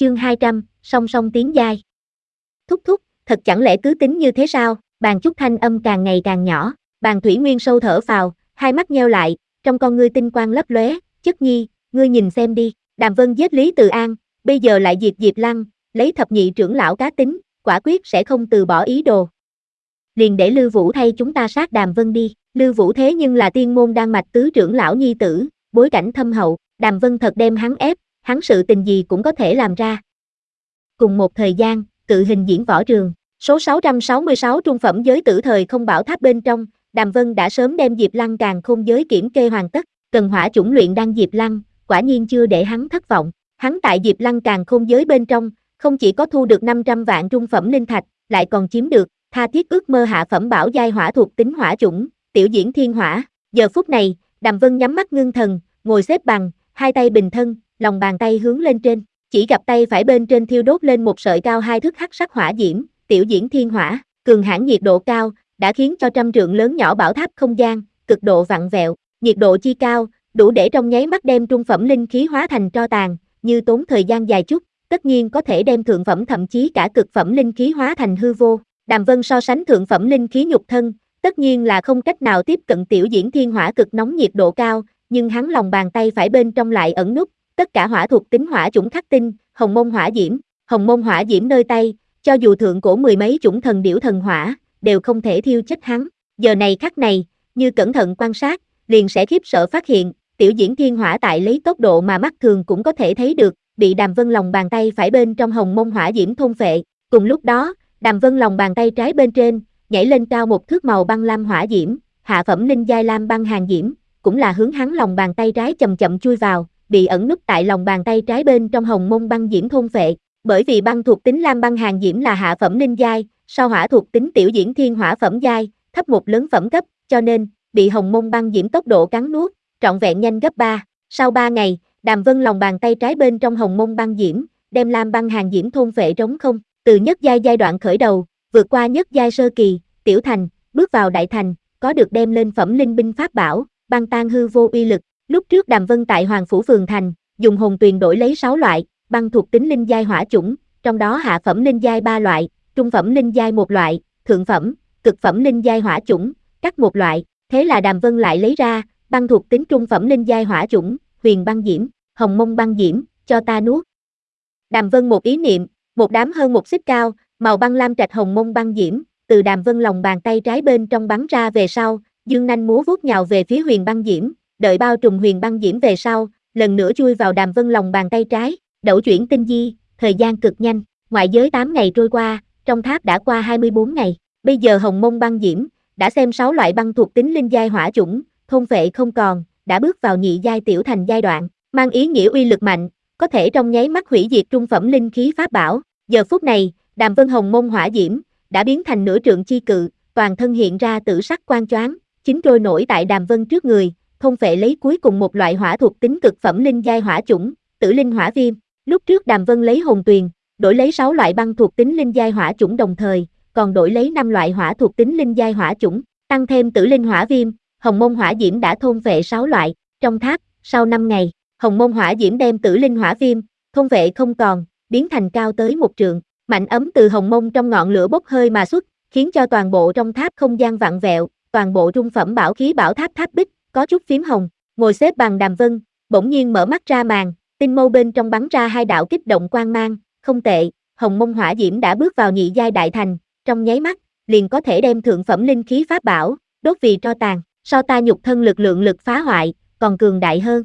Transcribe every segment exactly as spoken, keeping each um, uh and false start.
Chương hai trăm, song song tiến giai. Thúc thúc, thật chẳng lẽ cứ tính như thế sao? Bàn Chúc thanh âm càng ngày càng nhỏ, Bàn Thủy Nguyên sâu thở phào, hai mắt nheo lại, trong con ngươi tinh quang lấp lóe, "Chất nhi, ngươi nhìn xem đi, Đàm Vân giết Lý Từ An, bây giờ lại diệt Diệp Lăng, lấy thập nhị trưởng lão cá tính, quả quyết sẽ không từ bỏ ý đồ. Liền để Lư Vũ thay chúng ta sát Đàm Vân đi." Lư Vũ thế nhưng là tiên môn đan mạch tứ trưởng lão nhi tử, bối cảnh thâm hậu, Đàm Vân thật đem hắn ép, hắn sự tình gì cũng có thể làm ra. Cùng một thời gian, Cự Hình diễn võ trường, số sáu trăm sáu mươi sáu trung phẩm giới tử thời không bảo tháp bên trong, Đàm Vân đã sớm đem Diệp Lăng càn khôn giới kiểm kê hoàn tất, cần hỏa chủng luyện đan Diệp Lăng, quả nhiên chưa để hắn thất vọng. Hắn tại Diệp Lăng càn khôn giới bên trong, không chỉ có thu được năm trăm vạn trung phẩm linh thạch, lại còn chiếm được tha thiết ước mơ hạ phẩm bảo giai hỏa thuộc tính hỏa chủng, tiểu diễn thiên hỏa. Giờ phút này, Đàm Vân nhắm mắt ngưng thần, ngồi xếp bằng, hai tay bình thân, lòng bàn tay hướng lên trên, chỉ gặp tay phải bên trên thiêu đốt lên một sợi cao hai thước hắc sắc hỏa diễm, tiểu diễn thiên hỏa, cường hãn nhiệt độ cao, đã khiến cho trăm trượng lớn nhỏ bảo tháp không gian cực độ vặn vẹo, nhiệt độ chi cao, đủ để trong nháy mắt đem trung phẩm linh khí hóa thành tro tàn, như tốn thời gian dài chút, tất nhiên có thể đem thượng phẩm thậm chí cả cực phẩm linh khí hóa thành hư vô. Đàm Vân so sánh thượng phẩm linh khí nhục thân, tất nhiên là không cách nào tiếp cận tiểu diễn thiên hỏa cực nóng nhiệt độ cao, nhưng hắn lòng bàn tay phải bên trong lại ẩn núp tất cả hỏa thuộc tính hỏa chủng khắc tinh, hồng môn hỏa diễm, hồng môn hỏa diễm nơi tay, cho dù thượng cổ mười mấy chủng thần điểu thần hỏa, đều không thể thiêu chết hắn. Giờ này khắc này, như cẩn thận quan sát, liền sẽ khiếp sợ phát hiện, tiểu diễn thiên hỏa tại lấy tốc độ mà mắt thường cũng có thể thấy được, bị Đàm Vân lòng bàn tay phải bên trong hồng môn hỏa diễm thôn phệ. Cùng lúc đó, Đàm Vân lòng bàn tay trái bên trên, nhảy lên cao một thước màu băng lam hỏa diễm, hạ phẩm linh giai lam băng hàng diễm, cũng là hướng hắn lòng bàn tay trái chậm chậm chui vào, bị ẩn núp tại lòng bàn tay trái bên trong hồng môn băng diễm thôn phệ. Bởi vì băng thuộc tính lam băng hàng diễm là hạ phẩm linh giai, sau hỏa thuộc tính tiểu diễn thiên hỏa phẩm giai, thấp một lớn phẩm cấp, cho nên bị hồng môn băng diễm tốc độ cắn nuốt, trọn vẹn nhanh gấp ba. Sau ba ngày, Đàm Vân lòng bàn tay trái bên trong hồng môn băng diễm, đem lam băng hàng diễm thôn phệ trống không, từ nhất giai giai đoạn khởi đầu, vượt qua nhất giai sơ kỳ, tiểu thành, bước vào đại thành, có được đem lên phẩm linh binh pháp bảo, băng tan hư vô uy lực. Lúc trước Đàm Vân tại Hoàng Phủ Phường Thành, dùng hồn tuyền đổi lấy sáu loại, băng thuộc tính linh giai hỏa chủng, trong đó hạ phẩm linh giai ba loại, trung phẩm linh giai một loại, thượng phẩm, cực phẩm linh giai hỏa chủng, cắt một loại, thế là Đàm Vân lại lấy ra, băng thuộc tính trung phẩm linh giai hỏa chủng, huyền băng diễm, hồng mông băng diễm, cho ta nuốt. Đàm Vân một ý niệm, một đám hơn một xích cao, màu băng lam trạch hồng mông băng diễm, từ Đàm Vân lòng bàn tay trái bên trong bắn ra về sau, dương nanh múa vuốt nhào về phía huyền băng diễm, đợi bao trùm huyền băng diễm về sau, lần nữa chui vào Đàm Vân lòng bàn tay trái, đẩu chuyển tinh di, thời gian cực nhanh, ngoại giới tám ngày trôi qua, trong tháp đã qua hai mươi bốn ngày, bây giờ hồng mông băng diễm, đã xem sáu loại băng thuộc tính linh giai hỏa chủng, thôn phệ không còn, đã bước vào nhị giai tiểu thành giai đoạn, mang ý nghĩa uy lực mạnh, có thể trong nháy mắt hủy diệt trung phẩm linh khí pháp bảo. Giờ phút này, Đàm Vân hồng mông hỏa diễm, đã biến thành nửa trượng chi cự, toàn thân hiện ra tử sắc quang choáng, chính trôi nổi tại Đàm Vân trước người, thôn phệ lấy cuối cùng một loại hỏa thuộc tính cực phẩm linh giai hỏa chủng, tử linh hỏa viêm. Lúc trước Đàm Vân lấy hồn tuyền, đổi lấy sáu loại băng thuộc tính linh giai hỏa chủng đồng thời, còn đổi lấy năm loại hỏa thuộc tính linh giai hỏa chủng, tăng thêm tử linh hỏa viêm, hồng môn hỏa diễm đã thôn phệ sáu loại. Trong tháp, sau năm ngày, hồng môn hỏa diễm đem tử linh hỏa viêm, thôn phệ không còn, biến thành cao tới một trượng, mạnh ấm từ hồng môn trong ngọn lửa bốc hơi mà xuất, khiến cho toàn bộ trong tháp không gian vặn vẹo, toàn bộ trung phẩm bảo khí bảo tháp tháp bích, có chút phím hồng. Ngồi xếp bằng Đàm Vân, bỗng nhiên mở mắt ra màn, tinh mâu bên trong bắn ra hai đạo kích động quang mang, không tệ, hồng mông hỏa diễm đã bước vào nhị giai đại thành, trong nháy mắt, liền có thể đem thượng phẩm linh khí pháp bảo, đốt vì tro tàn, so ta nhục thân lực lượng lực phá hoại, còn cường đại hơn.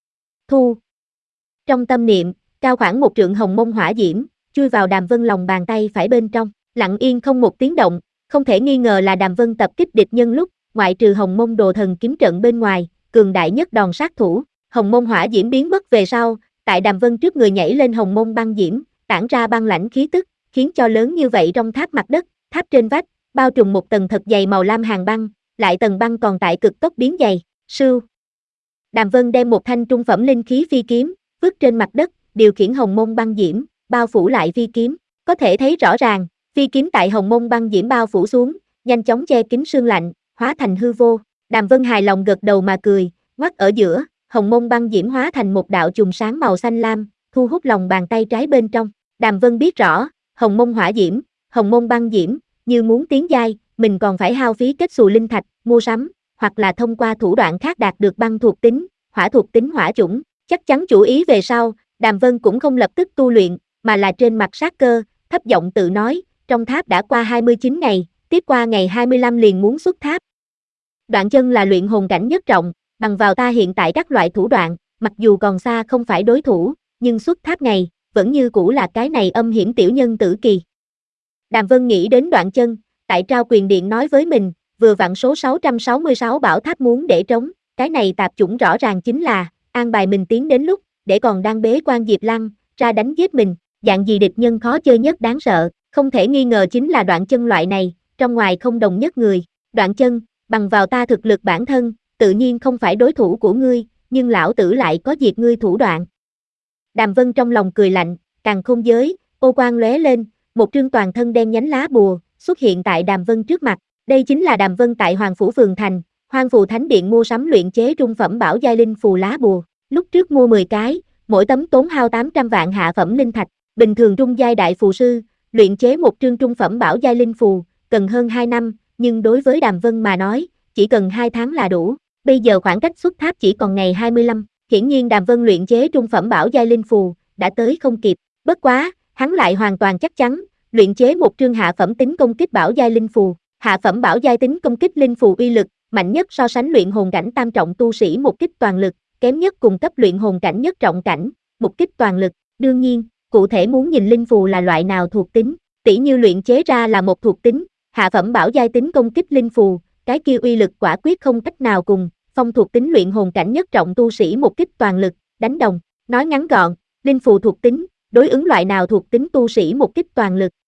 Thu. Trong tâm niệm, cao khoảng một trượng hồng mông hỏa diễm, chui vào Đàm Vân lòng bàn tay phải bên trong, lặng yên không một tiếng động, không thể nghi ngờ là Đàm Vân tập kích địch nhân lúc, ngoại trừ hồng mông đồ thần kiếm trận bên ngoài, cường đại nhất đòn sát thủ. Hồng mông hỏa diễm biến mất về sau, tại Đàm Vân trước người nhảy lên hồng mông băng diễm, tản ra băng lãnh khí tức, khiến cho lớn như vậy trong tháp mặt đất, tháp trên vách, bao trùm một tầng thật dày màu lam hàng băng, lại tầng băng còn tại cực tốc biến dày. Sưu. Đàm Vân đem một thanh trung phẩm linh khí phi kiếm, vứt trên mặt đất, điều khiển hồng mông băng diễm, bao phủ lại phi kiếm, có thể thấy rõ ràng, phi kiếm tại hồng mông băng diễm bao phủ xuống, nhanh chóng che kín sương lạnh, hóa thành hư vô. Đàm Vân hài lòng gật đầu mà cười, ngoắt ở giữa, hồng mông băng diễm hóa thành một đạo chùm sáng màu xanh lam, thu hút lòng bàn tay trái bên trong. Đàm Vân biết rõ, hồng mông hỏa diễm, hồng mông băng diễm, như muốn tiến giai, mình còn phải hao phí kết xù linh thạch, mua sắm, hoặc là thông qua thủ đoạn khác đạt được băng thuộc tính, hỏa thuộc tính hỏa chủng. Chắc chắn chủ ý về sau, Đàm Vân cũng không lập tức tu luyện, mà là trên mặt sát cơ, thấp giọng tự nói, trong tháp đã qua hai mươi chín ngày, tiếp qua ngày hai mươi lăm liền muốn xuất tháp. Đoạn Chân là luyện hồn cảnh nhất trọng, bằng vào ta hiện tại các loại thủ đoạn, mặc dù còn xa không phải đối thủ, nhưng xuất tháp ngày, vẫn như cũ là cái này âm hiểm tiểu nhân tử kỳ. Đàm Vân nghĩ đến Đoạn Chân, tại Trao Quyền Điện nói với mình, vừa vặn số sáu trăm sáu mươi sáu bảo tháp muốn để trống, cái này tạp chủng rõ ràng chính là, an bài mình tiến đến lúc, để còn đang bế quan Diệp Lăng, ra đánh giết mình, dạng gì địch nhân khó chơi nhất đáng sợ, không thể nghi ngờ chính là Đoạn Chân loại này, trong ngoài không đồng nhất người. Đoạn Chân, bằng vào ta thực lực bản thân, tự nhiên không phải đối thủ của ngươi, nhưng lão tử lại có diệt ngươi thủ đoạn. Đàm Vân trong lòng cười lạnh, Càn Khôn Giới, ô quang lóe lên, một trương toàn thân đen nhánh lá bùa, xuất hiện tại Đàm Vân trước mặt, đây chính là Đàm Vân tại Hoàng Phủ Phường Thành, Hoang Phù Thánh Điện mua sắm luyện chế trung phẩm bảo giai linh phù lá bùa, lúc trước mua mười cái, mỗi tấm tốn hao tám trăm vạn hạ phẩm linh thạch, bình thường trung giai đại phù sư, luyện chế một trương trung phẩm bảo giai linh phù, cần hơn hai năm, nhưng đối với Đàm Vân mà nói, chỉ cần hai tháng là đủ, bây giờ khoảng cách xuất tháp chỉ còn ngày hai mươi lăm, hiển nhiên Đàm Vân luyện chế trung phẩm bảo giai linh phù, đã tới không kịp, bất quá, hắn lại hoàn toàn chắc chắn, luyện chế một trương hạ phẩm tính công kích bảo giai linh phù, hạ phẩm bảo giai tính công kích linh phù uy lực, mạnh nhất so sánh luyện hồn cảnh tam trọng tu sĩ một kích toàn lực, kém nhất cùng cấp luyện hồn cảnh nhất trọng cảnh, một kích toàn lực, đương nhiên, cụ thể muốn nhìn linh phù là loại nào thuộc tính, tỉ như luyện chế ra là một thuộc tính, hạ phẩm bảo giai tính công kích linh phù, cái kia uy lực quả quyết không cách nào cùng, phong thuộc tính luyện hồn cảnh nhất trọng tu sĩ một kích toàn lực, đánh đồng, nói ngắn gọn, linh phù thuộc tính, đối ứng loại nào thuộc tính tu sĩ một kích toàn lực,